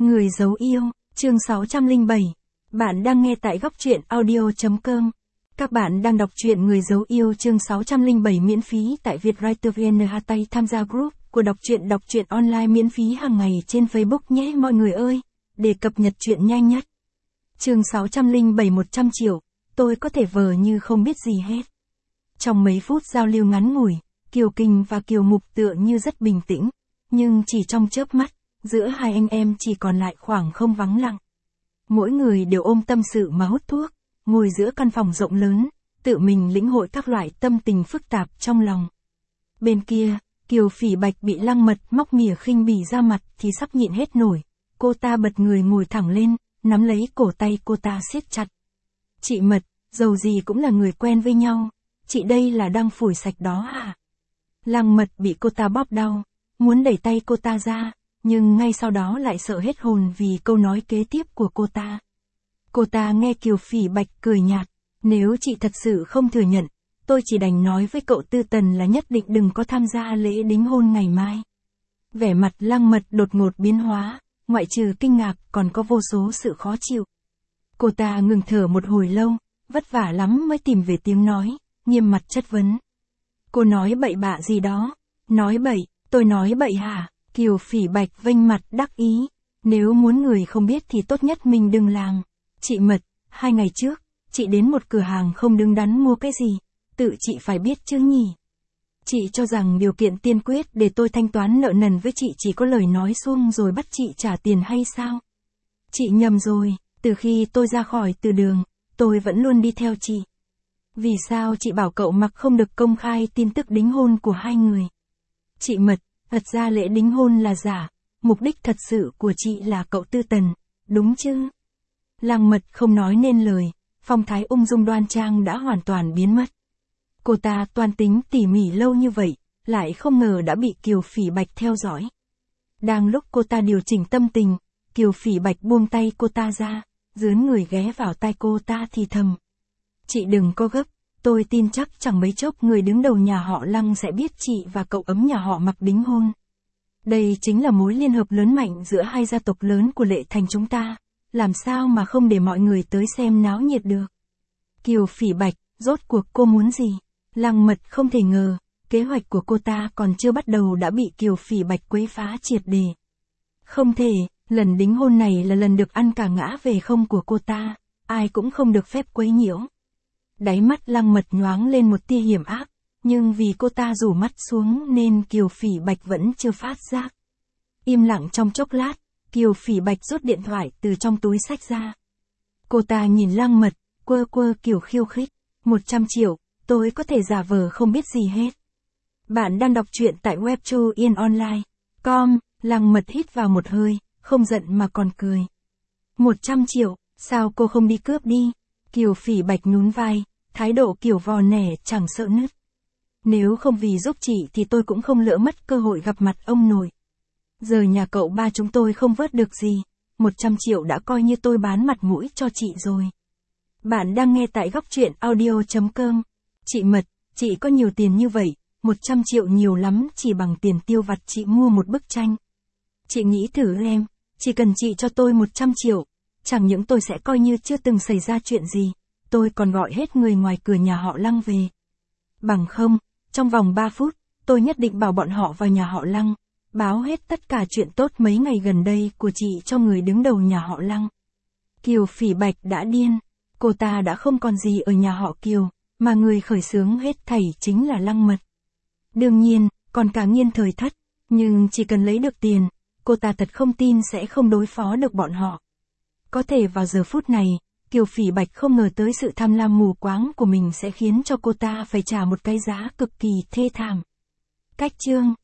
Người giấu yêu, chương 607. Bạn đang nghe tại góc truyện audio.com. Các bạn đang đọc truyện Người giấu yêu chương 607 miễn phí tại Vietwriter VN. Tay tham gia group của đọc truyện online miễn phí hàng ngày trên Facebook nhé mọi người ơi, để cập nhật truyện nhanh nhất. Chương 607 100 triệu, tôi có thể vờ như không biết gì hết. Trong mấy phút giao lưu ngắn ngủi, Kiều Kình và Kiều Mục tựa như rất bình tĩnh, nhưng chỉ trong chớp mắt, giữa hai anh em chỉ còn lại khoảng không vắng lặng. Mỗi người đều ôm tâm sự mà hút thuốc, ngồi giữa căn phòng rộng lớn, tự mình lĩnh hội các loại tâm tình phức tạp trong lòng. Bên kia, Kiều Phỉ Bạch bị Lăng Mật móc mỉa khinh bỉ ra mặt thì sắp nhịn hết nổi, cô ta bật người ngồi thẳng lên, nắm lấy cổ tay cô ta siết chặt. Chị Mật, dầu gì cũng là người quen với nhau, chị đây là đang phủi sạch đó à? Lăng Mật bị cô ta bóp đau, muốn đẩy tay cô ta ra, nhưng ngay sau đó lại sợ hết hồn vì câu nói kế tiếp của cô ta. Cô ta nghe Kiều Phỉ Bạch cười nhạt, nếu chị thật sự không thừa nhận, tôi chỉ đành nói với cậu Tư Tần là nhất định đừng có tham gia lễ đính hôn ngày mai. Vẻ mặt Lăng Mật đột ngột biến hóa, ngoại trừ kinh ngạc còn có vô số sự khó chịu. Cô ta ngừng thở một hồi lâu, vất vả lắm mới tìm về tiếng nói, nghiêm mặt chất vấn. Cô nói bậy bạ gì đó? Nói bậy, tôi nói bậy hả? Kiều Phỉ Bạch vênh mặt đắc ý, nếu muốn người không biết thì tốt nhất mình đừng làm. Chị Mật, 2 ngày trước, chị đến một cửa hàng không đứng đắn mua cái gì, tự chị phải biết chứ nhỉ? Chị cho rằng điều kiện tiên quyết để tôi thanh toán nợ nần với chị chỉ có lời nói suông rồi bắt chị trả tiền hay sao? Chị nhầm rồi, từ khi tôi ra khỏi từ đường, tôi vẫn luôn đi theo chị. Vì sao chị bảo cậu Mặc không được công khai tin tức đính hôn của hai người? Chị Mật, thật ra lễ đính hôn là giả, mục đích thật sự của chị là cậu Tư Tần, đúng chứ? Lăng Mật không nói nên lời, phong thái ung dung đoan trang đã hoàn toàn biến mất. Cô ta toan tính tỉ mỉ lâu như vậy, lại không ngờ đã bị Kiều Phỉ Bạch theo dõi. Đang lúc cô ta điều chỉnh tâm tình, Kiều Phỉ Bạch buông tay cô ta ra, dướn người ghé vào tai cô ta thì thầm. Chị đừng có gấp, tôi tin chắc chẳng mấy chốc người đứng đầu nhà họ Lăng sẽ biết chị và cậu ấm nhà họ Mặc đính hôn. Đây chính là mối liên hợp lớn mạnh giữa hai gia tộc lớn của Lệ Thành chúng ta, làm sao mà không để mọi người tới xem náo nhiệt được. Kiều Phỉ Bạch, rốt cuộc cô muốn gì? Lăng Mật không thể ngờ, kế hoạch của cô ta còn chưa bắt đầu đã bị Kiều Phỉ Bạch quấy phá triệt đề. Không thể, lần đính hôn này là lần được ăn cả ngã về không của cô ta, ai cũng không được phép quấy nhiễu. Đáy mắt Lăng Mật nhoáng lên một tia hiểm ác, nhưng vì cô ta rủ mắt xuống nên Kiều Phỉ Bạch vẫn chưa phát giác. Im lặng trong chốc lát, Kiều Phỉ Bạch rút điện thoại từ trong túi xách ra. Cô ta nhìn Lăng Mật, quơ quơ kiểu khiêu khích, 100 triệu, tôi có thể giả vờ không biết gì hết. Bạn đang đọc truyện tại webtoonline.com, Lăng Mật hít vào một hơi, không giận mà còn cười. 100 triệu, sao cô không đi cướp đi? Kiều Phỉ Bạch nhún vai, thái độ kiểu vò nẻ chẳng sợ nứt. Nếu không vì giúp chị thì tôi cũng không lỡ mất cơ hội gặp mặt ông nội. Giờ nhà cậu ba chúng tôi không vớt được gì, 100 triệu đã coi như tôi bán mặt mũi cho chị rồi. Bạn đang nghe tại góc truyện audio.com. Chị Mật, chị có nhiều tiền như vậy, 100 triệu nhiều lắm chỉ bằng tiền tiêu vặt chị mua một bức tranh. Chị nghĩ thử em, chỉ cần chị cho tôi 100 triệu, chẳng những tôi sẽ coi như chưa từng xảy ra chuyện gì, tôi còn gọi hết người ngoài cửa nhà họ Lăng về. Bằng không, trong vòng 3 phút, tôi nhất định bảo bọn họ vào nhà họ Lăng, báo hết tất cả chuyện tốt mấy ngày gần đây của chị cho người đứng đầu nhà họ Lăng. Kiều Phỉ Bạch đã điên, cô ta đã không còn gì ở nhà họ Kiều, mà người khởi xướng hết thảy chính là Lăng Mật. Đương nhiên, còn cả Nghiên Thời Thất, nhưng chỉ cần lấy được tiền, cô ta thật không tin sẽ không đối phó được bọn họ. Có thể vào giờ phút này, Kiều Phỉ Bạch không ngờ tới sự tham lam mù quáng của mình sẽ khiến cho cô ta phải trả một cái giá cực kỳ thê thảm. Cách chương